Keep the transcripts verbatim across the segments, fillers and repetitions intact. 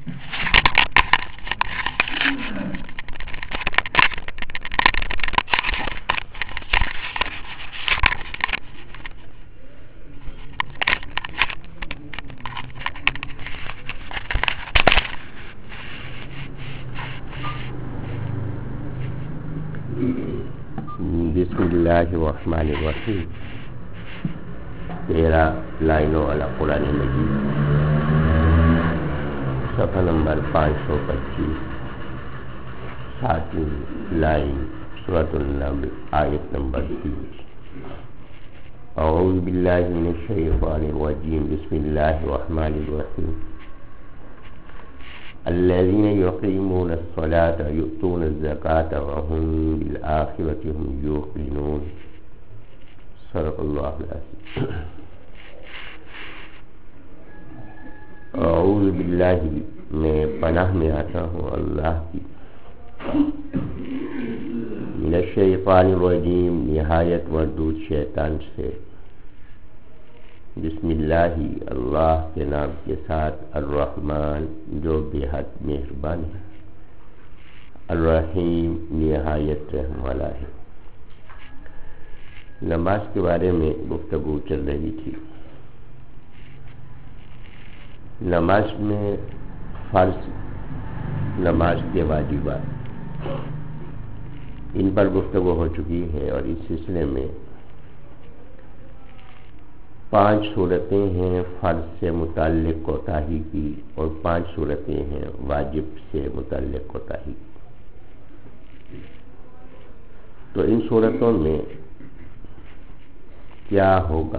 بسم اللہ الرحمن الرحیم. تیرہ لائنوں والا قرآن مجید، صفحہ نمبر پانچ سو پچیس، ساتویں لائن، سورۃ النمل، آیت نمبر تیس. اعوذ باللہ من الشیطان الرجیم، بسم اللہ الرحمن الرحیم. الذين يقيمون الصلاة ويؤتون الزكاة وهم بالآخرة هم يوقنون. صدق الله العظيم. اعوذ باللہ، میں پناہ میں آتا ہوں اللہ کی، من الشیطان الرجیم، نہایت مردود شیطان سے. بسم اللہ، اللہ کے نام کے ساتھ، الرحمن جو بے حد مہربان ہے، الرحیم نہایت رحم والا ہے. نماز کے بارے میں گفتگو چل رہی تھی. نماز میں فرض، نماز کے واجبات، ان پر گفتگو ہو چکی ہے، اور اس سلسلے میں پانچ صورتیں ہیں فرض سے متعلق کوتاہی کی، اور پانچ صورتیں ہیں واجب سے متعلق کوتاہی کی. تو ان صورتوں میں کیا ہوگا؟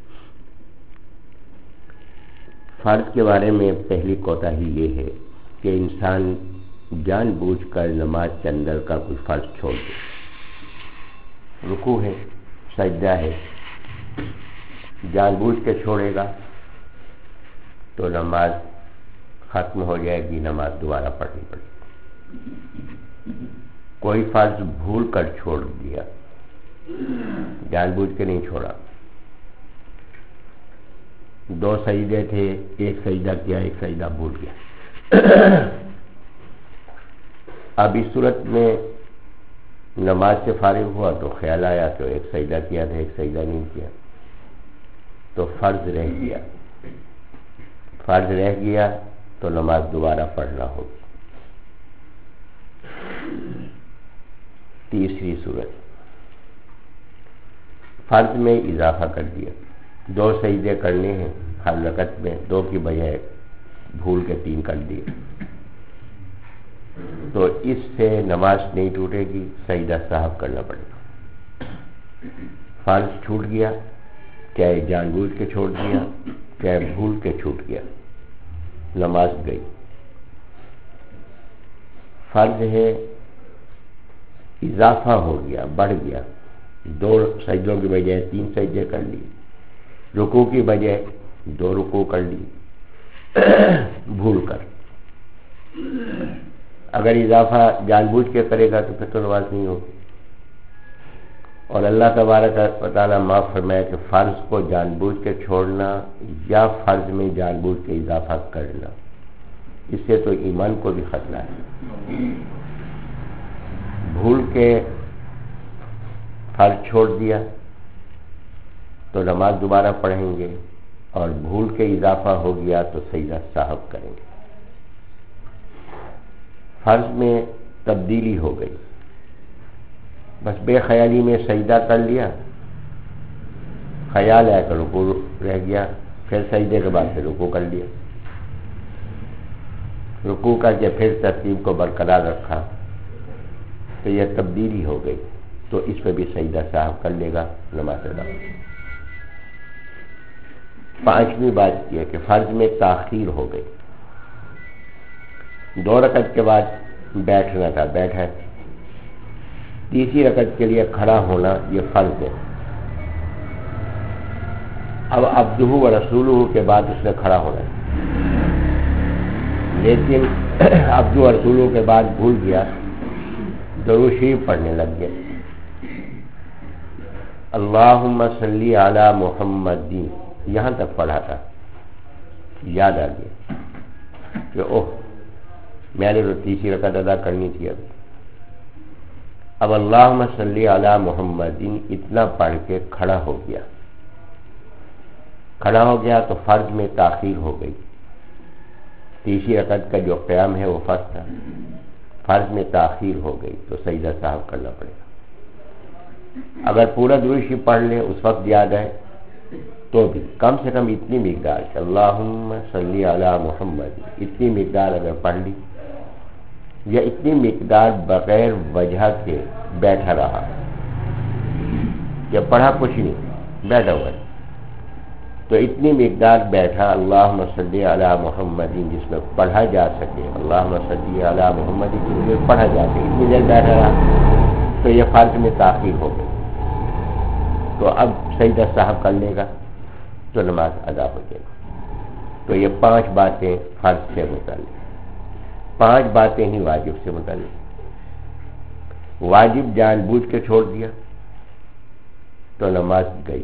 فرض کے بارے میں پہلی کوتاہی یہ ہے کہ انسان جان بوجھ کر نماز کے اندر کا کوئی فرض چھوڑ دے. رکوع ہے، سجدہ ہے، جان بوجھ کے چھوڑے گا تو نماز ختم ہو جائے گی، نماز دوبارہ پڑھنی پڑے گی. کوئی فرض بھول کر چھوڑ دیا، جان بوجھ کے نہیں چھوڑا. دو سجدے تھے، ایک سجدہ کیا، ایک سجدہ بھول گیا. اب اس صورت میں نماز سے فارغ ہوا تو خیال آیا تو ایک سجدہ کیا تھا، ایک سجدہ نہیں کیا، تو فرض رہ گیا. فرض رہ گیا تو نماز دوبارہ پڑھنا ہوگی. تیسری صورت، فرض میں اضافہ کر دیا. دو سجدے کرنے ہیں ہر رکعت میں، دو کی بجائے بھول کے تین کر دیے، تو اس سے نماز نہیں ٹوٹے گی، سجدہ صاحب کرنا پڑے گا. فرض چھوٹ گیا، چاہے جان بوجھ کے چھوڑ دیا، چاہے بھول کے چھوٹ گیا، نماز گئی. فرض ہے اضافہ ہو گیا، بڑھ گیا، دو سجدوں کی بجائے تین سجدے کر لی، رکوع کی بجائے دو رکوع کر لی بھول کر. اگر اضافہ جان بوجھ کے کرے گا تو پھر تو نماز نہیں ہوگی. اور اللہ تبارک و تعالیٰ معاف فرمائے کہ فرض کو جان بوجھ کے چھوڑنا یا فرض میں جان بوجھ کے اضافہ کرنا، اس سے تو ایمان کو بھی خطرہ ہے. بھول کے فرض چھوڑ دیا تو نماز دوبارہ پڑھیں گے، اور بھول کے اضافہ ہو گیا تو سجدہ صاحب کریں گے. فرض میں تبدیلی ہو گئی، بس بے خیالی میں سجدہ کر لیا، خیال آیا کہ رکوع رہ گیا، پھر سجدے کے بعد پھر رکوع کر لیا، رکوع کر کے پھر ترتیب کو برقرار رکھا، تو یہ تبدیلی ہو گئی، تو اس پہ بھی سجدہ صاحب کر لے گا، نماز ادا. پانچویں بات یہ کہ فرض میں تاخیر ہو گئی. دو رکعت کے بعد بیٹھنا تھا، بیٹھا، تیسری رکعت کے لیے کھڑا ہونا یہ فرض ہے. اب عبدہ و رسولہ کے بعد اس نے کھڑا ہونا ہے، لیکن عبدہ و رسولہ کے بعد بھول گیا، درود شریف پڑھنے لگ گیا. اللہم صلی علی محمد، یہاں تک پڑھا تھا، یاد آ گیا کہ اوہ میں نے تو تیسری رکعت ادا کرنی تھی. اب اب اللہم صلی علی محمد اتنا پڑھ کے کھڑا ہو گیا. کھڑا ہو گیا تو فرض میں تاخیر ہو گئی. تیسری رکعت کا جو قیام ہے وہ فرض تھا, فرض میں تاخیر ہو گئی تو سجدہ سہو کرنا پڑے گا. اگر پورا درود شریف پڑھ لے اس وقت یاد آئے تو بھی کم سے کم اتنی مقدار اللہم صلی علی محمد اتنی مقدار اگر پڑھ لی, یا اتنی مقدار بغیر وجہ کے بیٹھا رہا کہ پڑھا کچھ نہیں بیٹھا ہوا ہے, تو اتنی مقدار بیٹھا اللہم صلی علی محمد جس میں پڑھا جا سکے, اللہم صلی علی محمد جس میں پڑھا جا سکے, اتنی دیر بیٹھا رہا تو یہ فرض میں تاخیر ہو گئی. تو اب سجدہ صاحب کر لے گا تو نماز ادا ہو جائے گی. تو یہ پانچ باتیں فرض سے متعلق, پانچ باتیں ہی واجب سے متعلق. واجب جان بوجھ کے چھوڑ دیا تو نماز گئی.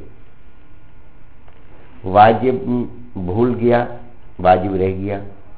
واجب بھول گیا, واجب رہ گیا,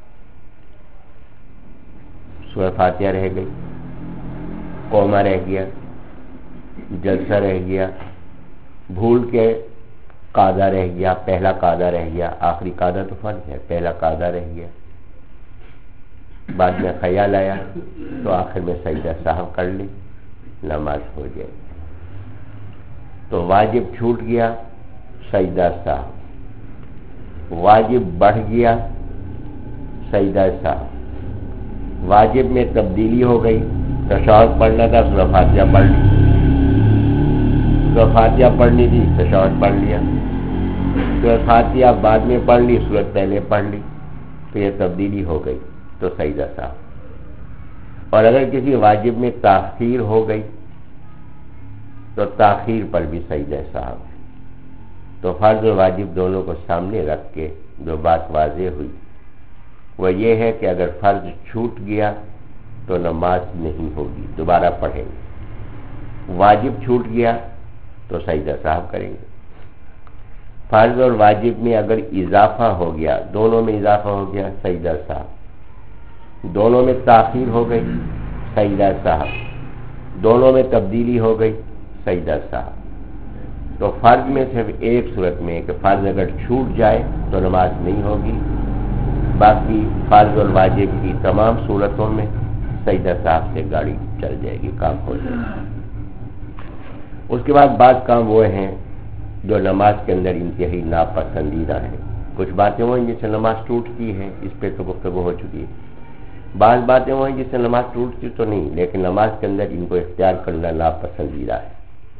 سورہ فاتحہ رہ گئی, قومہ رہ گیا, جلسہ رہ گیا, بھول کے قاعدہ رہ گیا, پہلا قاعدہ رہ گیا, آخری قاعدہ تو فرض ہے, پہلا قاعدہ رہ گیا, بعد میں خیال آیا تو آخر میں سجدہ سہو کر لی, نماز ہو جائے. تو واجب چھوٹ گیا سجدہ سہو, واجب بڑھ گیا سجدہ سہو, واجب میں تبدیلی ہو گئی, تشہد پڑھنا تھا سورہ فاتحہ پڑھ لی, سورہ فاتحہ پڑھنی تھی تشہد پڑھ لیا, سورہ فاتحہ بعد میں پڑھ لی سورت پہلے پڑھ لی, تو یہ تبدیلی ہو گئی تو سجدہ سہو. اور اگر کسی واجب میں تاخیر ہو گئی تو تاخیر پر بھی سجدہ سہو. تو فرض اور واجب دونوں کو سامنے رکھ کے جو بات واضح ہوئی وہ یہ ہے کہ اگر فرض چھوٹ گیا تو نماز نہیں ہوگی, دوبارہ پڑھیں گے. واجب چھوٹ گیا تو سجدہ سہو کریں گے. فرض اور واجب میں اگر اضافہ ہو گیا, دونوں میں اضافہ ہو گیا سجدہ سہو, دونوں میں تاخیر ہو گئی سجدہ سہو, دونوں میں تبدیلی ہو گئی سجدہ سہو. تو فرض میں صرف ایک صورت میں کہ فرض اگر چھوٹ جائے تو نماز نہیں ہوگی, باقی فرض اور واجب کی تمام صورتوں میں سجدہ سہو سے گاڑی چل جائے گی, کام ہو جائے گا. اس کے بعد بعض کام وہ ہیں جو نماز کے اندر انتہائی ناپسندیدہ ہیں. کچھ باتیں وہ ہیں جس سے نماز ٹوٹتی ہے, اس پہ تو گفتگو ہو چکی ہے. بعض باتیں وہ ہیں جس سے نماز ٹوٹتی تو نہیں, لیکن نماز کے اندر ان کو اختیار کرنا ناپسندیدہ ہے.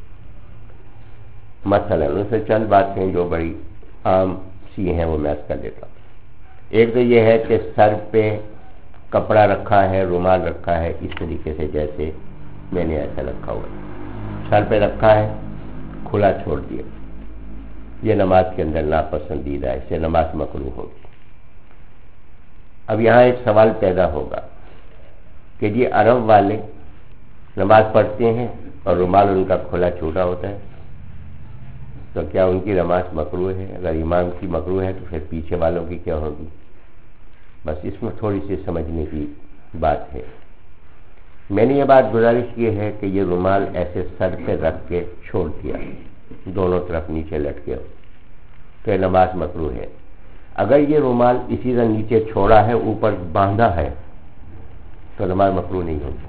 مثلا ان سے چند باتیں جو بڑی عام سی ہیں وہ میں عرض کر دیتا ہوں. ایک تو یہ ہے کہ سر پہ کپڑا رکھا ہے, رومال رکھا ہے, اس طریقے سے جیسے میں نے ایسا رکھا ہوا ہے, سر پہ رکھا ہے کھلا چھوڑ دیا, یہ نماز کے اندر ناپسندیدہ ہے, اس سے نماز مکروہ ہوگی. اب یہاں ایک سوال پیدا ہوگا کہ جی عرب والے نماز پڑھتے ہیں اور رومال ان کا کھلا چھوٹا ہوتا ہے, تو کیا ان کی نماز مکروہ ہے؟ اگر امام کی مکروہ ہے تو پھر پیچھے والوں کی کیا ہوگی؟ بس اس میں تھوڑی سی سمجھنے کی بات ہے. میں نے یہ بات گزارش کی ہے کہ یہ رومال ایسے سر پہ رکھ کے چھوڑ دیا, دونوں طرف نیچے لٹکے ہو, تو یہ نماز مکروہ ہے. اگر یہ رومال اسی طرح نیچے چھوڑا ہے, اوپر باندھا ہے, تو نماز مکروہ نہیں ہوگی.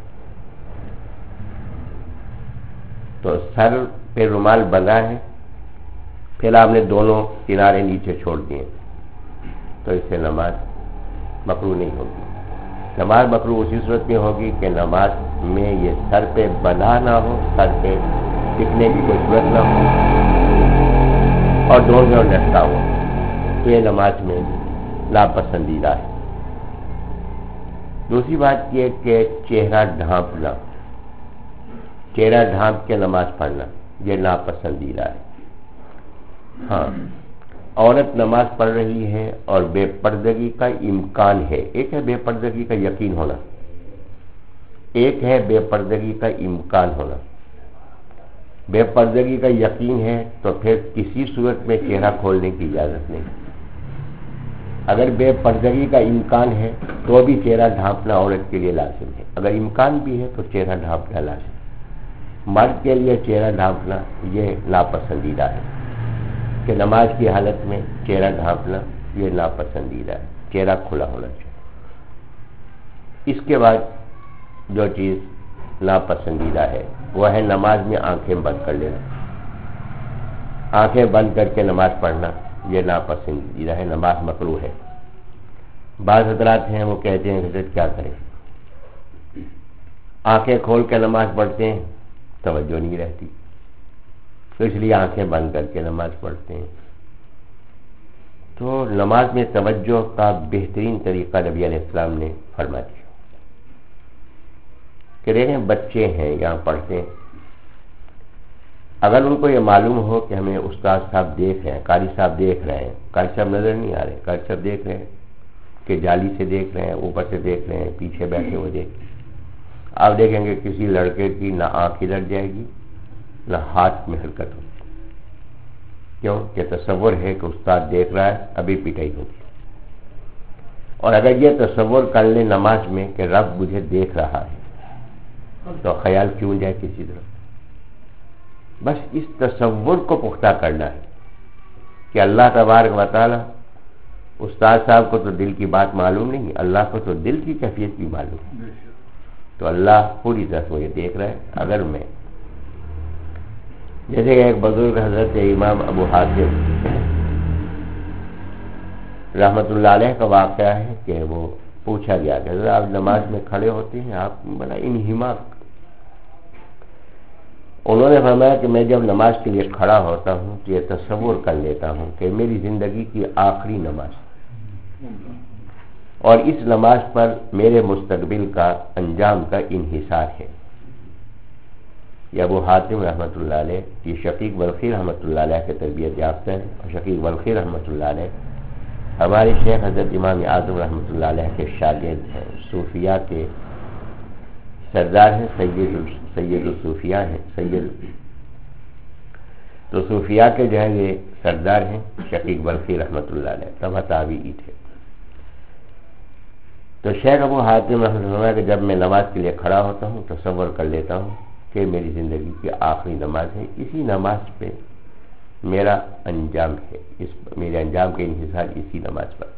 تو سر پہ رومال بندھا ہے, پھر آپ نے دونوں کنارے نیچے چھوڑ دیے, تو اس سے نماز مکروہ نہیں ہوگی. نماز مکروہ اسی صورت میں ہوگی کہ نماز میں یہ سر پہ بندھا نہ ہو, سر پہ ٹکنے کی کوئی صورت نہ ہو, اور دونوں جگہ لٹکا ہو, تو یہ نماز میں ناپسندیدہ ہے. دوسری بات یہ کہ چہرہ ڈھانپنا, چہرہ ڈھانپ کے نماز پڑھنا, یہ ناپسندیدہ ہے. ہاں, عورت نماز پڑھ رہی ہے اور بے پردگی کا امکان ہے. ایک ہے بے پردگی کا یقین ہونا, ایک ہے بے پردگی کا امکان ہونا. بے پردگی کا یقین ہے تو پھر کسی صورت میں چہرہ کھولنے کی اجازت نہیں. اگر بے پردگی کا امکان ہے تو تو بھی چہرہ ڈھانپنا عورت کے لیے لازم ہے، اگر امکان بھی ہے تو چہرہ ڈھانپنا لازم۔ مرد کے لیے چہرہ ڈھانپنا یہ ناپسندیدہ ہے کہ نماز کی حالت میں چہرہ ڈھانپنا یہ ناپسندیدہ ہے، چہرہ کھلا ہونا چاہیے۔ اس کے بعد جو چیز ناپسندیدہ ہے وہ ہے نماز میں آنکھیں بند کر لینا، آنکھیں بند کر کے نماز پڑھنا یہ ناپسندیدہ ہے، نماز مکروہ ہے۔ بعض حضرات ہیں وہ کہتے ہیں حضرت کیا کریں، آنکھیں کھول کے نماز پڑھتے ہیں توجہ نہیں رہتی، تو اس لیے آنکھیں بند کر کے نماز پڑھتے ہیں۔ تو نماز میں توجہ کا بہترین طریقہ نبی علیہ السلام نے فرما دیا کہ دیکھیں بچے ہیں یہاں پڑھتے ہیں، اگر ان کو یہ معلوم ہو کہ ہمیں استاد صاحب دیکھ رہے ہیں، قاری صاحب دیکھ رہے ہیں، قاری صاحب نظر نہیں آ رہے، قاری صاحب دیکھ رہے ہیں کہ جالی سے دیکھ رہے ہیں، اوپر سے دیکھ رہے ہیں، پیچھے بیٹھے ہوئے دیکھ رہے ہیں، آپ دیکھیں گے کسی لڑکے کی نہ آنکھ ادھر جائے گی نہ ہاتھ میں حرکت ہوگی، کیوں کہ تصور ہے کہ استاد دیکھ رہا ہے، ابھی پٹائی ہوگی۔ اور اگر یہ تصور کر لیں نماز میں کہ رب مجھے دیکھ رہا ہے تو خیال کیوں جائے کسی طرف، بس اس تصور کو پختہ کرنا ہے کہ اللہ تبارک و تعالی، استاد صاحب کو تو دل کی بات معلوم نہیں، اللہ کو تو دل کی کیفیت بھی معلوم ہے، تو اللہ پوری طرح مجھے دیکھ رہا ہے۔ اگر میں جیسے کہ ایک بزرگ حضرت امام ابو حاتم رحمۃ اللہ علیہ کا واقعہ ہے کہ وہ پوچھا گیا کہ حضرت آپ نماز میں کھڑے ہوتے ہیں، آپ بڑا انہماک، انہوں نے فرمایا کہ میں جب نماز کے لیے کھڑا ہوتا ہوں تو یہ تصور کر لیتا ہوں کہ میری زندگی کی آخری نماز اور اس نماز پر میرے مستقبل کا انجام کا انحصار ہے۔ یہ ابو حاتم رحمۃ اللہ علیہ یہ شقیق بلخی رحمۃ اللہ علیہ کے تربیت یافتہ ہیں، اور شقیق بلخی رحمۃ اللہ علیہ ہمارے شیخ حضرت امام اعظم رحمۃ اللہ علیہ کے شاگرد ہیں، صوفیاء کے سردار ہیں، سید سید الصوفیاء ہیں، سید تو صوفیاء کے جو ہے یہ سردار ہیں شقیق بلخی رحمۃ اللہ علیہ، تبع تابعی تھے۔ تو شیخ ابو حاتم رحمۃ اللہ کہ جب میں نماز کے لیے کھڑا ہوتا ہوں تصور کر لیتا ہوں کہ میری زندگی کی آخری نماز ہے، اسی نماز پہ میرا انجام ہے، اس میرے انجام کے انحصار اسی نماز پر۔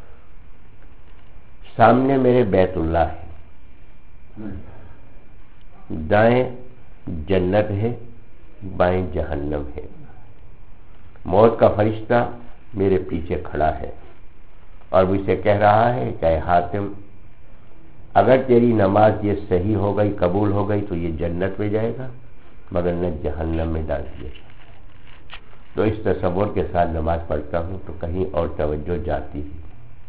سامنے میرے بیت اللہ ہے، دائیں جنت ہے، بائیں جہنم ہے، موت کا فرشتہ میرے پیچھے کھڑا ہے اور مجھ سے کہہ رہا ہے کہ اے حاتم اگر تیری نماز یہ صحیح ہو گئی، قبول ہو گئی تو یہ جنت میں جائے گا، مگر نہ جہنم میں ڈال دیا جائے۔ تو اس تصور کے ساتھ نماز پڑھتا ہوں تو کہیں اور توجہ جاتی ہے۔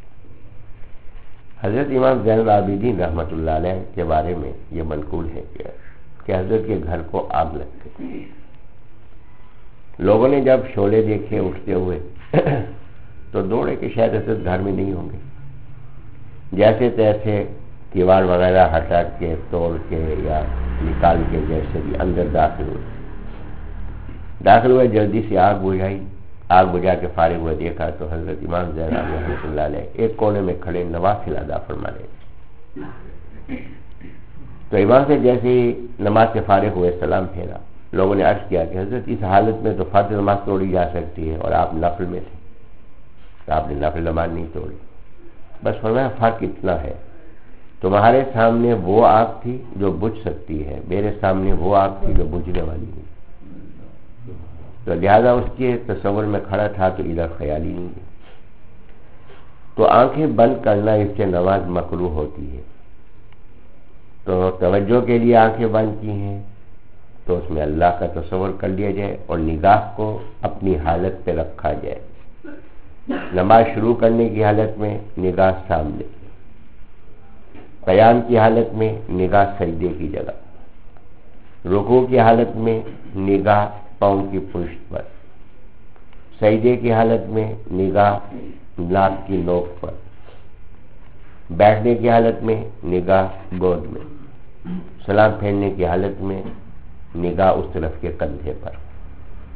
حضرت امام زین العابدین رحمۃ اللہ علیہ کے بارے میں یہ منقول ہے کہ حضرت کے گھر کو آگ لگ گئی، لوگوں نے جب شعلے دیکھے اٹھتے ہوئے تو دوڑے کہ شاید حضرت گھر میں نہیں ہوں گے، جیسے تیسے دیوار وغیرہ ہٹا کے توڑ کے یا نکال کے جیسے بھی اندر داخل ہوئے داخل ہوئے جلدی سے آگ بجھائی، آگ بجھا کے فارغ ہوئے دیکھا تو حضرت امام زین رحمۃ اللہ علیہ ایک کونے میں کھڑے نوافل ادا فرما رہے تھے۔ تو امام سے جیسے ہی نماز سے فارغ ہوئے سلام پھیرا، لوگوں نے عرض کیا کہ حضرت اس حالت میں تو فرض نماز توڑی جا سکتی ہے اور آپ نفل میں تھے، تو آپ نے نفل نماز نہیں توڑی۔ بس فرمایا فرق اتنا ہے، تمہارے سامنے وہ آگ تھی جو بجھ سکتی ہے، میرے سامنے وہ آگ تھی جو بجھنے والی نہیں، تو لہذا اس کے تصور میں کھڑا تھا تو ادھر خیال ہی نہیں ہے۔ تو آنکھیں بند کرنا اس سے نماز مکروہ ہوتی ہے، تو توجہ کے لیے آنکھیں بند کی ہیں تو اس میں اللہ کا تصور کر لیا جائے اور نگاہ کو اپنی حالت پہ رکھا جائے۔ نماز شروع کرنے کی حالت میں نگاہ سامنے، قیام کی حالت میں نگاہ سجدے کی جگہ، رکوع کی حالت میں نگاہ پاؤں کی پشت پر، سجدے کی حالت میں نگاہ ناک کی نوک پر، بیٹھنے کی حالت میں نگاہ گود میں، سلام پھیرنے کی حالت میں نگاہ اس طرف کے کندھے پر۔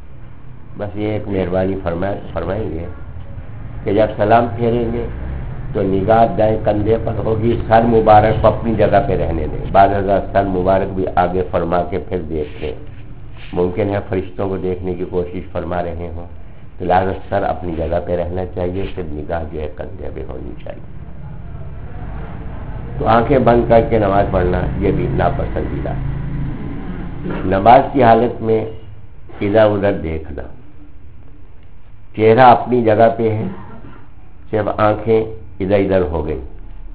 بس یہ ایک مہربانی فرمائیں گے کہ جب سلام پھیریں گے تو نگاہ دائیں کندھے پر ہوگی، سر مبارک کو اپنی جگہ پہ رہنے دیں. بعض حضرات سر مبارک بھی آگے فرما کے پھر دیکھ لیں، ممکن ہے فرشتوں کو دیکھنے کی کوشش فرما رہے ہوں، تو لہٰذا سر اپنی جگہ پہ رہنا چاہیے، پھر نگاہ جو ہے کندھے پہ ہونی چاہیے. تو آنکھیں بند کر کے نماز پڑھنا یہ بھی ناپسندیدہ. نماز کی حالت میں ادھر ادھر دیکھنا، چہرہ اپنی جگہ پہ ہے، صرف آنکھیں ادھر ادھر ہو گئی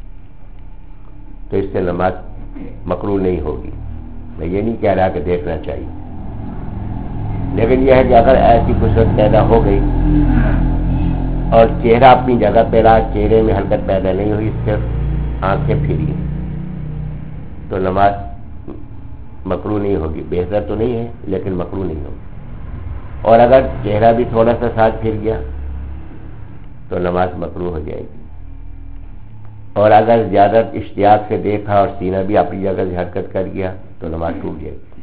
تو اس سے نماز مکروہ نہیں ہوگی. میں یہ نہیں کہہ رہا کہ دیکھنا چاہیے، لیکن یہ ہے کہ اگر ایسی قسمت پیدا ہو گئی اور چہرہ اپنی جگہ پہ رہا، چہرے میں حرکت پیدا نہیں ہوئی، صرف آنکھیں پھری، تو نماز مکروہ نہیں ہوگی. بہتر تو نہیں ہے لیکن مکروہ نہیں ہوگی. اور اگر چہرہ بھی تھوڑا سا ساتھ پھر گیا تو نماز مکروہ ہو جائے گی. اور اگر زیادہ اشتیاق سے دیکھا اور سینہ بھی اپنی جگہ سے حرکت کر گیا تو نماز ٹوٹ جائے گی.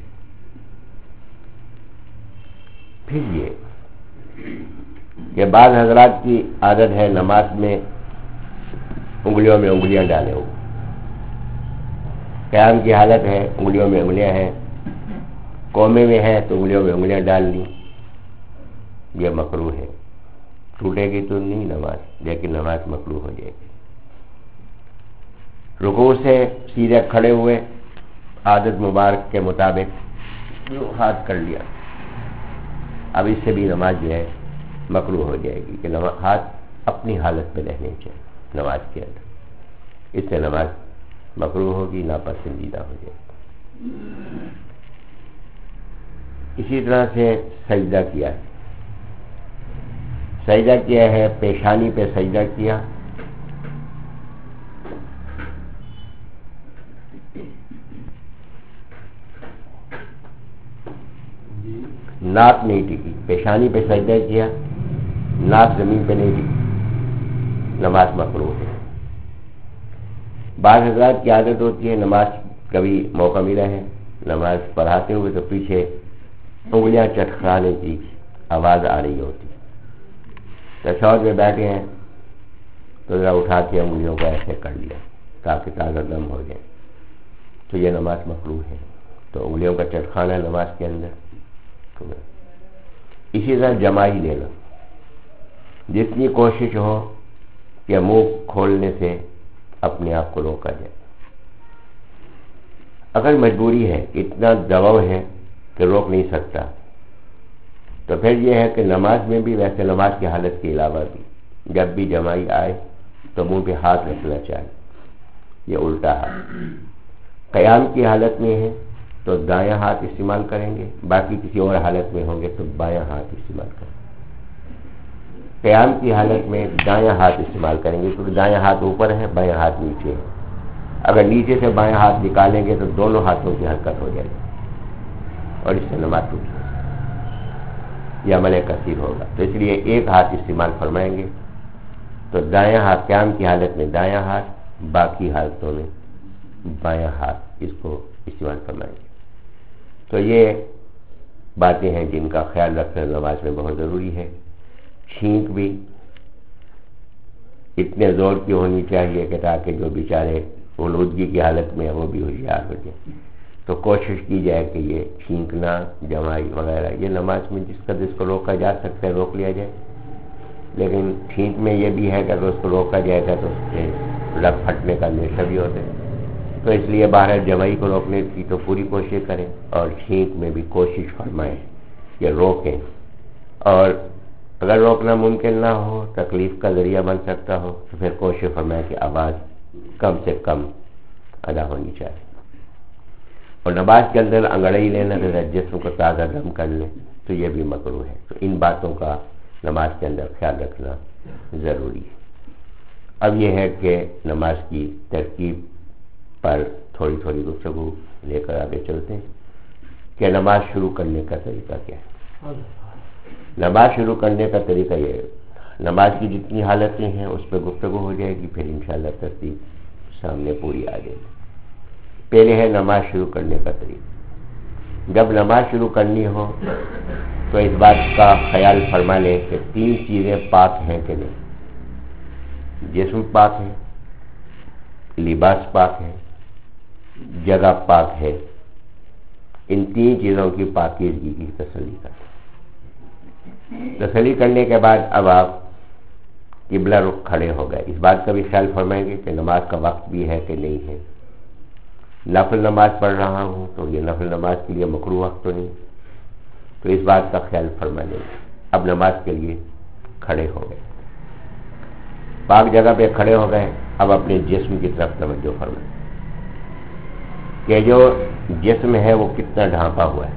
پھر یہ کہ بعض حضرات کی عادت ہے نماز میں انگلیوں میں انگلیاں ڈالے ہو، قیام کی حالت ہے انگلیوں میں انگلیاں ہیں، قومے میں ہے تو انگلیوں میں انگلیاں ڈال لی. یہ مکروہ ہے. ٹوٹے گی تو نہیں نماز، لیکن نماز مکروہ ہو جائے گی. رکوع سے سیدھے کھڑے ہوئے عادت مبارک کے مطابق ہاتھ کر لیا، اب اس سے بھی نماز جو ہے مکروہ ہو جائے گی کہ ہاتھ اپنی حالت میں رہنے چاہیے نماز کے اندر. اس سے نماز مکروہ ہوگی، ناپسندیدہ ہو جائے گی. اسی طرح سے سجدہ کیا ہے، سجدہ کیا ہے پیشانی پہ سجدہ کیا، ناک نہیں ٹکی، پیشانی پہ سجدہ کیا، ناک زمین پہ نہیں ٹکی، نماز مکروہ ہے. بعض حضرات کی عادت ہوتی ہے نماز کبھی موقع ملا ہے نماز پڑھاتے ہوئے تو پیچھے انگلیاں چٹکانے کی آواز آ رہی ہوتی، تشہد میں بیٹھے ہیں تو ذرا اٹھا کے انگلیوں کو ایسے کر لیا تاکہ تازہ دم ہو جائے، تو یہ نماز مکروہ ہے. تو انگلیوں کا چٹکانا نماز کے اندر. اسی طرح جمائی لینا، جتنی کوشش ہو کہ منہ کھولنے سے اپنے آپ کو روکا جائے. اگر مجبوری ہے، اتنا دباؤ ہے کہ روک نہیں سکتا، تو پھر یہ ہے کہ نماز میں بھی، ویسے نماز کی حالت کے علاوہ بھی، جب بھی جمائی آئے تو منہ پہ ہاتھ رکھنا چاہیے، یہ الٹا ہاتھ. قیام کی حالت میں ہے تو دایاں ہاتھ استعمال کریں گے، باقی کسی اور حالت میں ہوں گے تو بایاں ہاتھ استعمال کریں گے. قیام کی حالت میں دایاں ہاتھ استعمال کریں گے کیونکہ دایاں ہاتھ اوپر ہے، بایاں ہاتھ نیچے ہے. اگر نیچے سے بایاں ہاتھ نکالیں گے تو دونوں ہاتھوں کی حرکت ہو جائے گی اور اس سے نماز ٹوٹ جائے گی، یہ عمل کثیر ہوگا. تو اس لیے ایک ہاتھ استعمال فرمائیں گے، تو دایاں ہاتھ قیام کی حالت میں دایاں ہاتھ، باقی حالتوں میں بایاں ہاتھ اس کو استعمال فرمائیں گے. تو یہ باتیں ہیں جن کا خیال رکھنا نماز میں بہت ضروری ہے. چھینک بھی اتنے زور کی ہونی چاہیے کہ تاکہ جو بیچارے اولودگی کی حالت میں وہ بھی ہوشیار ہو جائے. تو کوشش کی جائے کہ یہ چھینکنا، جمائی وغیرہ یہ نماز میں جس کا جس کو روکا جا سکتا ہے روک لیا جائے. لیکن چھینک میں یہ بھی ہے کہ اگر اس کو روکا جائے گا تو اس سے لگ پھٹنے کا اندیشہ بھی ہوتا ہے. تو اس لیے باہر جمائی کو روکنے کی تو پوری کوشش کریں اور چھینک میں بھی کوشش فرمائیں کہ روکیں. اور اگر روکنا ممکن نہ ہو، تکلیف کا ذریعہ بن سکتا ہو، تو پھر کوشش فرمائیں کہ آواز کم سے کم ادا ہونی چاہیے. اور نماز کے اندر انگڑائی لینا کہ جسم کو تازہ دم کر لیں تو یہ بھی مکروہ ہے. تو ان باتوں کا نماز کے اندر خیال رکھنا ضروری ہے. اب یہ ہے کہ نماز کی ترکیب پر تھوڑی تھوڑی گفتگو لے کر آگے چلتے ہیں کہ نماز شروع کرنے کا طریقہ کیا ہے. نماز شروع کرنے کا طریقہ یہ ہے، نماز کی جتنی حالتیں ہیں اس پہ گفتگو ہو جائے گی، پھر انشاءاللہ ترتیب سامنے پوری آ جائے گی. پہلے ہے نماز شروع کرنے کا طریقہ. جب نماز شروع کرنی ہو تو اس بات کا خیال فرما لیں کہ تین چیزیں پاک ہیں کہ نہیں. جسم پاک ہے، لباس پاک ہے، جگہ پاک ہے، ان تین چیزوں کی پاکیزگی کی تسلی کرتے ہیں۔ تسلی کرنے کے بعد اب آپ قبلہ رخ کھڑے ہو گئے، اس بات کا بھی خیال فرمائیں گے کہ نماز کا وقت بھی ہے کہ نہیں ہے۔ نفل نماز پڑھ رہا ہوں تو یہ نفل نماز کے لیے مکروہ وقت تو نہیں، تو اس بات کا خیال فرما لیں گے۔ اب نماز کے لیے کھڑے ہو گئے، پاک جگہ پہ کھڑے ہو گئے، اب اپنے جسم کی طرف توجہ فرمائیں کہ جو جسم ہے وہ کتنا ڈھانپا ہوا ہے۔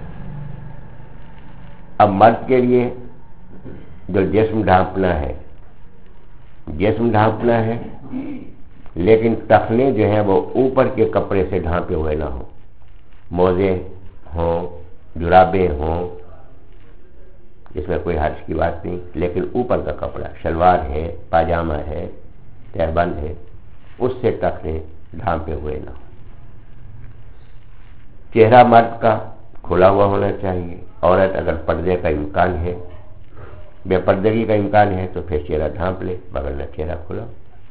اب مرد کے لیے جو جسم ڈھانپنا ہے، جسم ڈھانپنا ہے لیکن ٹخنے جو ہیں وہ اوپر کے کپڑے سے ڈھانپے ہوئے نہ ہوں، موزے ہوں، جرابیں ہوں، اس میں کوئی حرج کی بات نہیں، لیکن اوپر کا کپڑا شلوار ہے، پاجامہ ہے، تہبند ہے، اس سے ٹخنے ڈھانپے ہوئے نہ ہوں۔ چہرہ مرد کا کھلا ہوا ہونا چاہیے، عورت اگر پردے کا امکان ہے، بے پردگی کا امکان ہے تو پھر چہرہ ڈھانپ لے، مگر نہ چہرہ کھلا۔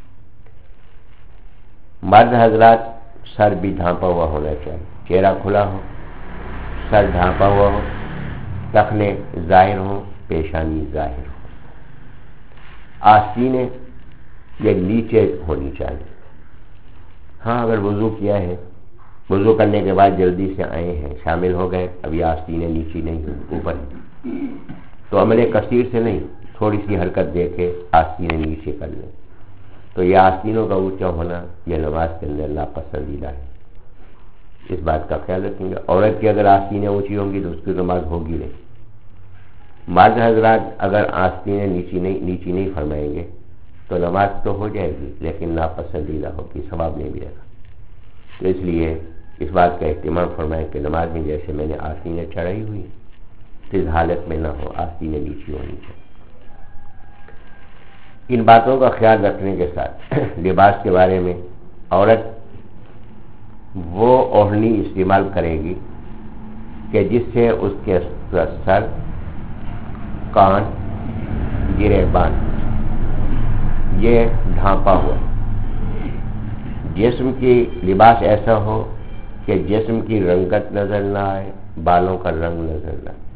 مرد حضرات سر بھی ڈھانپا ہوا ہونا چاہیے، چہرہ کھلا ہو، سر ڈھانپا ہوا ہو، ٹخنے ظاہر ہوں، پیشانی ظاہر ہو، آستینیں یہ نیچے ہونی چاہیے۔ ہاں اگر وضو کیا ہے، وضو کرنے کے بعد جلدی سے آئے ہیں، شامل ہو گئے، اب یہ آستینیں نیچی نہیں ہیں، اوپر ہیں، تو عمل کثیر سے نہیں، تھوڑی سی حرکت دے کے آستینیں نیچے کر لیں، تو یہ آستینوں کا اونچا ہونا یہ نماز کے اندر ناپسندیدہ ہے، اس بات کا خیال رکھیں گے۔ عورت کی اگر آستینیں اونچی ہوں گی تو اس کی نماز ہوگی نہیں۔ مرد حضرات اگر آستینیں نیچی نہیں نیچی نہیں فرمائیں گے تو نماز تو ہو جائے گی لیکن ناپسندیدہ ہوگی، ثواب نہیں ملے گا، تو اس لیے اس بات کا اہتمام فرمائیں کہ نماز میں جیسے میں نے آستینیں چڑھائی ہوئی تو اس حالت میں نہ ہو، آستینیں نیچی ہونی چاہیے۔ ان باتوں کا خیال رکھنے کے ساتھ لباس کے بارے میں عورت وہ اوڑھنی استعمال کرے گی کہ جس سے اس کے سر، کان، گریبان یہ ڈھانپا ہوا، جسم کی لباس ایسا ہو کہ جسم کی رنگت نظر نہ آئے، بالوں کا رنگ نظر نہ آئے،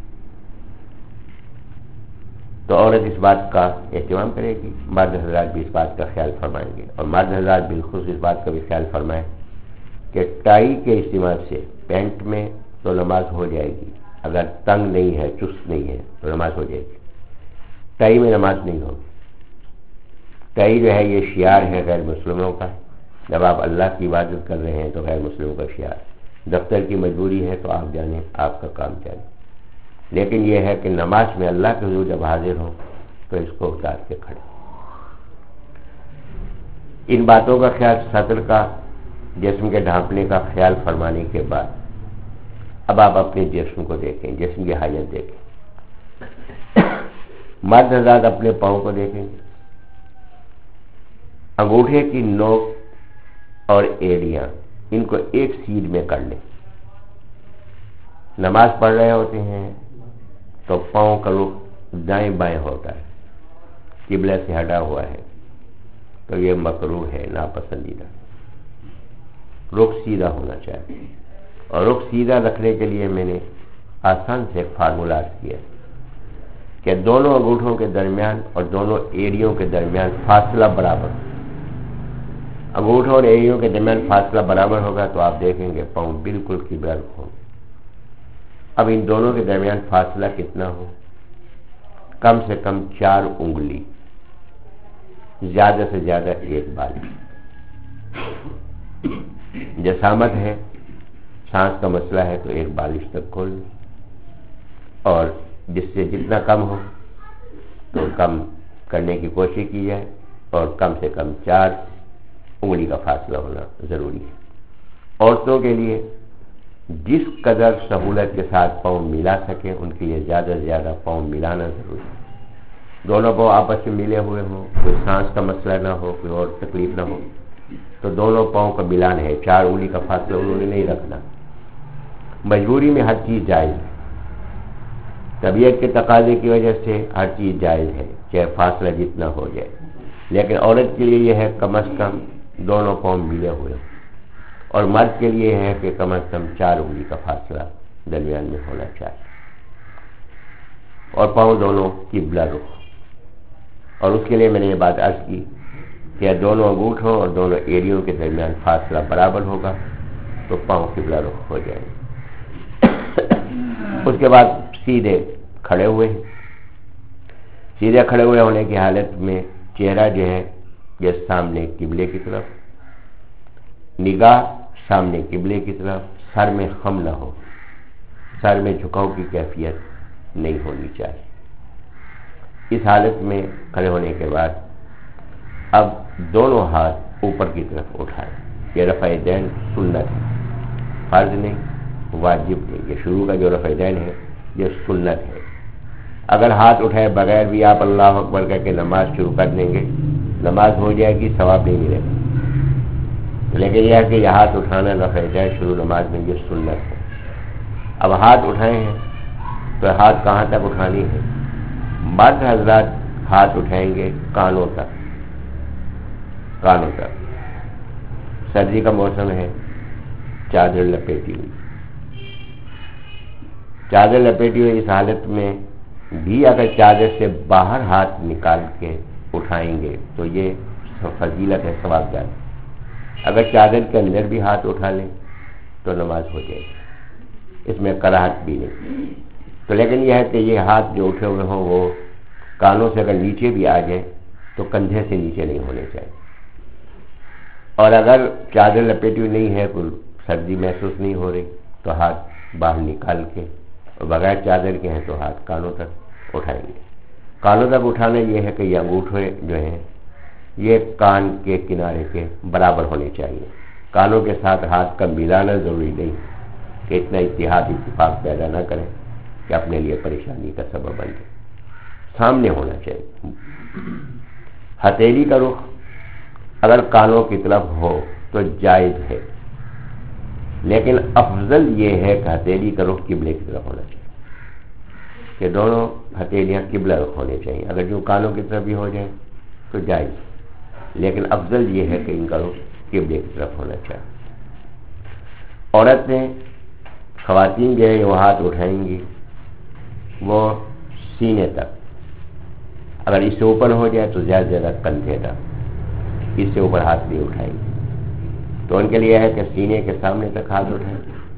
تو عورت اس بات کا اہتمام کرے گی۔ مرد حضرات بھی اس بات کا خیال فرمائیں گے، اور مرد حضرات بالخصوص اس بات کا بھی خیال فرمائیں کہ ٹائی کے استعمال سے پینٹ میں تو نماز ہو جائے گی، اگر تنگ نہیں ہے، چست نہیں ہے تو نماز ہو جائے گی، ٹائی میں نماز نہیں ہوگی۔ ٹائی جو ہے یہ شعار ہے غیر مسلموں کا، جب آپ اللہ کی عبادت کر رہے ہیں تو غیر مسلموں کا شعار، دفتر کی مجبوری ہے تو آپ جانیں، آپ کا کام جانیں، لیکن یہ ہے کہ نماز میں اللہ کے حضور جب حاضر ہوں تو اس کو اتار کے کھڑے۔ ان باتوں کا خیال، سطر کا، جسم کے ڈھانپنے کا خیال فرمانے کے بعد اب آپ اپنے جسم کو دیکھیں، جسم کی حالت دیکھیں۔ مرد حضرات اپنے پاؤں کو دیکھیں، انگوٹھے کی نوک اور ایڑیاں ان کو ایک سیدھ میں کر لیں۔ نماز پڑھ رہے ہوتے ہیں تو پاؤں کا رخ دائیں بائیں ہوتا ہے، قبلہ سے ہٹا ہوا ہے تو یہ مکروہ ہے، ناپسندیدہ۔ رخ سیدھا ہونا چاہیے، اور رخ سیدھا رکھنے کے لیے میں نے آسان سے ایک فارمولہ کیا کہ دونوں انگوٹھوں کے درمیان اور دونوں ایڑیوں کے درمیان فاصلہ برابر، انگوٹھوں اور ایڑیوں کے درمیان فاصلہ برابر ہوگا تو آپ دیکھیں گے پاؤں بالکل قبلہ رخ ہوں۔ اب ان دونوں کے درمیان فاصلہ کتنا ہو؟ کم سے کم چار انگلی، زیادہ سے زیادہ ایک بالش۔ جسامت ہے، سانس کا مسئلہ ہے تو ایک بالش تک کھول لیں، اور جس سے جتنا کم ہو تو کم کرنے کی کوشش کی جائے، اور کم سے کم چار انگلی کا فاصلہ ہونا ضروری ہے۔ عورتوں کے لیے جس قدر سہولت کے ساتھ پاؤں ملا سکیں ان کے لیے زیادہ سے زیادہ پاؤں ملانا ضروری ہے۔ دونوں پاؤں آپس میں ملے ہوئے ہوں، کوئی سانس کا مسئلہ نہ ہو، کوئی اور تکلیف نہ ہو، تو دونوں پاؤں کا ملانا ہے، چار انگلی کا فاصلہ انہوں نے نہیں رکھنا۔ مجبوری میں ہر چیز جائز ہے، طبیعت کے تقاضے کی وجہ سے ہر چیز جائز ہے، چاہے فاصلہ جتنا ہو جائے، لیکن عورت کے لیے یہ ہے کم از کم دونوں پاؤں ملے ہوئے، اور مرد کے لیے ہے کہ کم از کم چار انگلی کا فاصلہ درمیان میں ہونا چاہیے، اور پاؤں دونوں قبلہ رخ۔ اور اس کے لیے میں نے یہ بات عرض کی کہ دونوں انگوٹھوں اور دونوں ایڑیوں کے درمیان فاصلہ برابر ہوگا تو پاؤں قبلہ رخ ہو جائیں گے۔ اس کے بعد سیدھے کھڑے ہوئے ہیں، سیدھے کھڑے ہوئے ہونے کی حالت میں چہرہ جو ہے یہ سامنے قبلے کی طرف، نگاہ سامنے قبلے کی طرف، سر میں خم نہ ہو، سر میں جھکاؤ کی کیفیت نہیں ہونی چاہیے۔ اس حالت میں کھڑے ہونے کے بعد اب دونوں ہاتھ اوپر کی طرف اٹھائیں۔ یہ رفع دین سنت ہے، فرض نہیں، واجب نہیں۔ یہ شروع کا جو رفع دین ہے یہ سنت ہے۔ اگر ہاتھ اٹھائے بغیر بھی آپ اللہ اکبر کہہ کے نماز شروع کر دیں گے، نماز ہو جائے گی، ثواب نہیں ملے گا۔ لیکن یہ ہے کہ یہ ہاتھ اٹھانا رفع دین شروع نماز میں یہ سنت ہے۔ اب ہاتھ اٹھائے ہیں تو ہاتھ کہاں تک اٹھانی ہے؟ مرد حضرات ہاتھ اٹھائیں گے کانوں تک، کانوں تک۔ سردی کا موسم ہے، چادر لپیٹی ہوئی، چادر لپیٹی ہوئی اس حالت میں بھی اگر چادر سے باہر ہاتھ نکال کے اٹھائیں گے تو یہ فضیلت ہے، ثواب زیادہ۔ اگر چادر کے اندر بھی ہاتھ اٹھا لیں تو نماز ہو جائے گی، اس میں کراہت بھی نہیں۔ تو لیکن یہ ہے کہ یہ ہاتھ جو اٹھے ہوئے ہوں وہ کانوں سے اگر نیچے بھی آ جائیں تو کندھے سے نیچے نہیں ہونے چاہیے، اور اگر چادر لپیٹی ہوئی نہیں ہے، کوئی سردی محسوس نہیں ہو رہی تو ہاتھ باہر نکال کے، اور بغیر چادر کے ہیں تو ہاتھ کانوں تک اٹھائیں گے۔ کانوں تک اٹھانا یہ ہے کہ یہ انگوٹھے جو ہیں یہ کان کے کنارے کے برابر ہونے چاہیے۔ کانوں کے ساتھ ہاتھ کا ملانا ضروری نہیں کہ اتنا اتحاد اتفاق پیدا نہ کریں کہ اپنے لیے پریشانی کا سبب بن جائے، سامنے ہونا چاہیے۔ ہتھیلی کا رخ اگر کانوں کی طرف ہو تو جائز ہے، لیکن افضل یہ ہے کہ ہتھیلی کا رخ قبلے کی طرف ہونا چاہیے، کہ دونوں ہتھیلیاں قبلہ رخ ہونے چاہیے۔ اگر جو کانوں کی طرف بھی ہو جائیں تو جائز، لیکن افضل یہ ہے کہ ان کا رخ قبلے کی طرف ہونا چاہیے۔ عورتیں، خواتین جو ہے وہ ہاتھ اٹھائیں گی وہ سینے تک، اگر اس سے اوپر ہو جائے تو زیادہ سے زیادہ کندھے تک، اس سے اوپر ہاتھ نہیں اٹھائیں گے۔ تو ان کے لیے ہے کہ سینے کے سامنے تک ہاتھ اٹھائیں،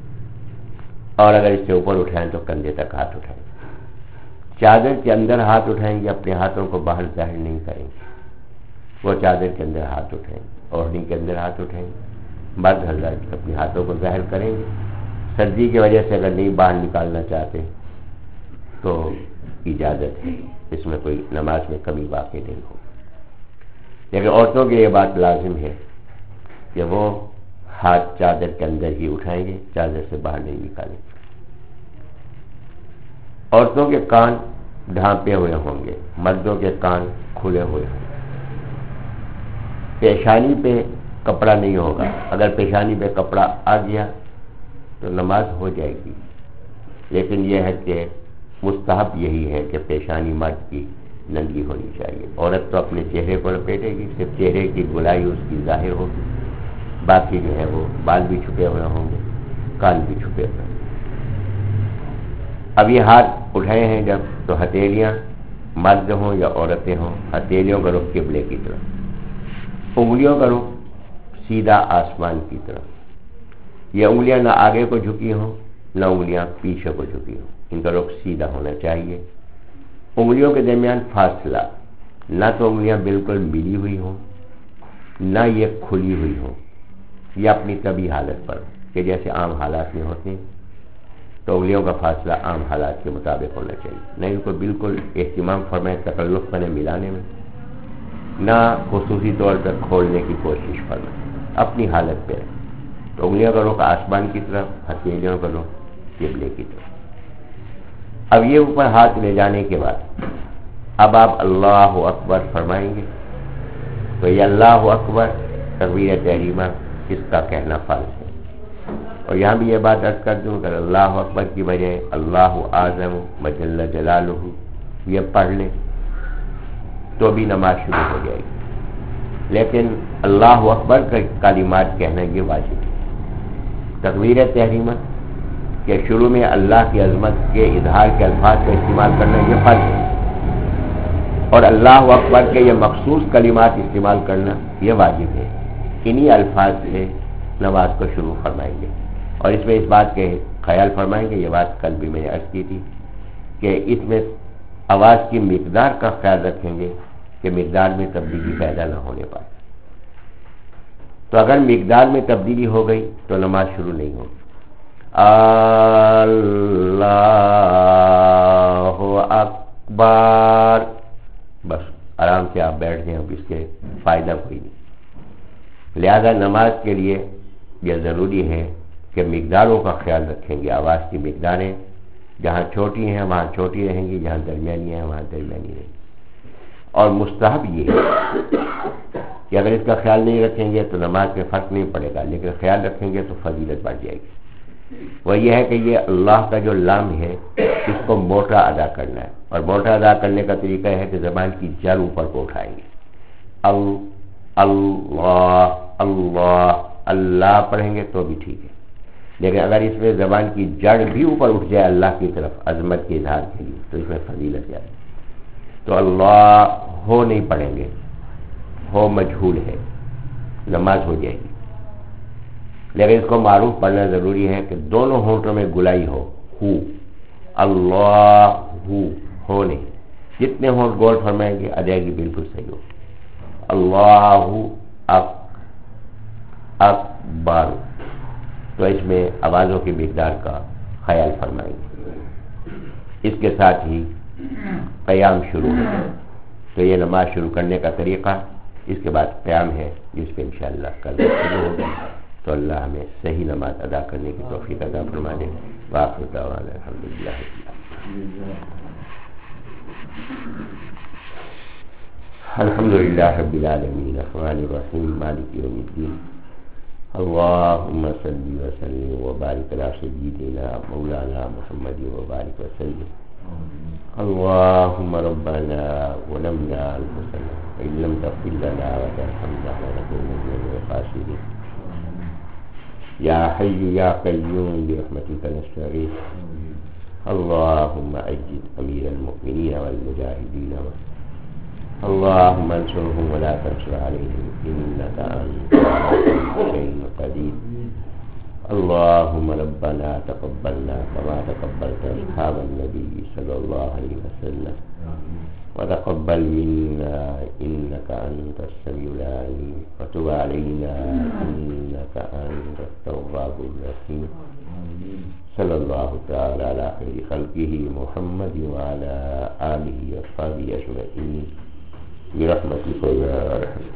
اور اگر اس سے اوپر اٹھائیں تو کندھے تک ہاتھ اٹھائیں۔ چادر کے اندر ہاتھ اٹھائیں گے، اپنے ہاتھوں کو باہر ظاہر نہیں کریں گے، وہ چادر کے اندر ہاتھ اٹھائیں گے، اوڑھنی کے اندر ہاتھ اٹھائیں گے۔ مرد حضرات اپنے ہاتھوں کو ظاہر کریں گے، سردی کی وجہ سے اگر نہیں باہر نکالنا چاہتے تو اجازت ہے، اس میں کوئی نماز میں کمی واقع نہیں ہو۔ لیکن عورتوں کی یہ بات لازم ہے کہ وہ ہاتھ چادر کے اندر ہی اٹھائیں گے، چادر سے باہر نہیں نکالیں گے۔ عورتوں کے کان ڈھانپے ہوئے ہوں گے، مردوں کے کان کھلے ہوئے ہوں گے۔ پیشانی پہ کپڑا نہیں ہوگا، اگر پیشانی پہ کپڑا آ گیا تو نماز ہو جائے گی، لیکن یہ ہے کہ مستحب یہی ہے کہ پیشانی مرد کی ننگی ہونی چاہیے۔ عورت تو اپنے چہرے کو لپیٹے گی، صرف چہرے کی گلائی اس کی ظاہر ہوگی، باقی جو ہے وہ بال بھی چھپے ہوئے ہوں گے، کان بھی چھپے ہوئے ہوں گے۔ اب یہ ہاتھ اٹھائے ہیں جب تو ہتھیلیاں مرد ہوں یا عورتیں ہوں، ہتھیلیوں کا رخ قبلے کی طرف، انگلیوں کا رخ سیدھا آسمان کی طرف۔ یہ انگلیاں نہ آگے کو جھکی ہوں نہ انگلیاں پیچھے کو جھکی ہوں، ان کا رخ سیدھا ہونا چاہیے۔ انگلیوں کے درمیان فاصلہ، نہ تو انگلیاں بالکل ملی ہوئی ہوں نہ یہ کھلی ہوئی ہوں، یہ اپنی طبی حالت پر کہ جیسے عام حالات میں ہوتے ہیں تو انگلیوں کا فاصلہ عام حالات کے مطابق ہونا چاہیے، نہ ان کو بالکل اہتمام فرمائے تکلف کرنے ملانے میں، نہ خصوصی طور پر کھولنے کی کوشش فرمائے، اپنی حالت پہ رہے۔ تو انگلیوں کا رخ آسمان کی طرف، ہتھیلیوں کا رخ قبلے کی طرف۔ اب یہ اوپر ہاتھ لے جانے کے بعد اب آپ اللہ اکبر فرمائیں گے، تو یہ اللہ اکبر تکبیر تحریمہ اس کا کہنا فرض ہے۔ اور یہاں بھی یہ بات عرض کر دوں کہ اللہ اکبر کی بجائے اللہ اعظم وجل جلالہ یہ پڑھ لیں تو بھی نماز شروع ہو جائے گی، لیکن اللہ اکبر کے کلمات کہنا یہ واجب ہے. تکبیر تحریمہ کہ شروع میں اللہ کی عظمت کے اظہار کے الفاظ کا استعمال کرنا یہ فرض ہے، اور اللہ اکبر کے یہ مخصوص کلمات استعمال کرنا یہ واجب ہے. انہی الفاظ سے نماز کو شروع فرمائیں گے. اور اس میں اس بات کے خیال فرمائیں گے، یہ بات کل بھی میں نے عرض کی تھی کہ اس میں آواز کی مقدار کا خیال رکھیں گے کہ مقدار میں تبدیلی پیدا نہ ہونے پائے. تو اگر مقدار میں تبدیلی ہو گئی تو نماز شروع نہیں ہوگی. اللہ اکبر، بس آرام سے آپ بیٹھ جائیں، اب اس کے فائدہ کوئی نہیں. لہذا نماز کے لیے یہ ضروری ہے کہ مقداروں کا خیال رکھیں گے. آواز کی مقداریں جہاں چھوٹی ہیں وہاں چھوٹی رہیں گی، جہاں درمیانی ہیں وہاں درمیانی رہیں گی. اور مستحب یہ ہے کہ اگر اس کا خیال نہیں رکھیں گے تو نماز میں فرق نہیں پڑے گا، لیکن خیال رکھیں گے تو فضیلت بڑھ جائے گی. وہ یہ ہے کہ یہ اللہ کا جو لام ہے اس کو موٹا ادا کرنا ہے، اور موٹا ادا کرنے کا طریقہ ہے کہ زبان کی جڑ اوپر کو اٹھائیں گے. اللہ اللہ اللہ پڑھیں گے تو بھی ٹھیک ہے، لیکن اگر اس میں زبان کی جڑ بھی اوپر اٹھ جائے اللہ کی طرف عظمت کے اظہار کے لیے تو اس میں فضیلت جائے. تو اللہ ہو نہیں پڑھیں گے، ہو مجہول ہے، نماز ہو جائے گی. لیکن اس کو معروف پڑھنا ضروری ہے کہ دونوں ہونٹوں میں گلائی ہو. ہو اللہ ہو ہو نہیں، جتنے ہونٹ گول فرمائیں گے ادائیگی بالکل صحیح ہو. اللہ اکبر، تو اس میں آوازوں کی مقدار کا خیال فرمائیں گے. اس کے ساتھ ہی قیام شروع ہے. تو یہ نماز شروع کرنے کا طریقہ، اس کے بعد قیام ہے جس پہ انشاءاللہ کل شروع ہوگا. تو اللہ ہمیں صحیح نماز ادا کرنے کی توفیق عطا فرما دے. وآخر دعوانا الحمدللہ. الحمدللہ رب العالمین الرحمن الرحیم مالک یوم الدین. اللهم صل وسلم وبارك على سيدنا مولانا محمد وبارك وسلم. اللهم ربنا ظلمنا انفسنا وان لم تغفر لنا وترحمنا لنكونن من الخاسرين. يا حي يا قيوم برحمتك نستغيث. اللهم أجد أمير المؤمنين والمجاهدين، اللهم انصرهم ولا تنصر عليهم إنك أنت على كل شيء قدير. اللهم ربنا تقبلنا كما تقبلت أصحاب النبي صلى الله عليه وسلم، وتقبل منا إنك أنت السميع العليم، وتب علينا إنك أنت التواب الرحيم. صلى الله تعالى على خير خلقه محمد وعلى آله وصحبه أجمعين برحمتك يا أرحم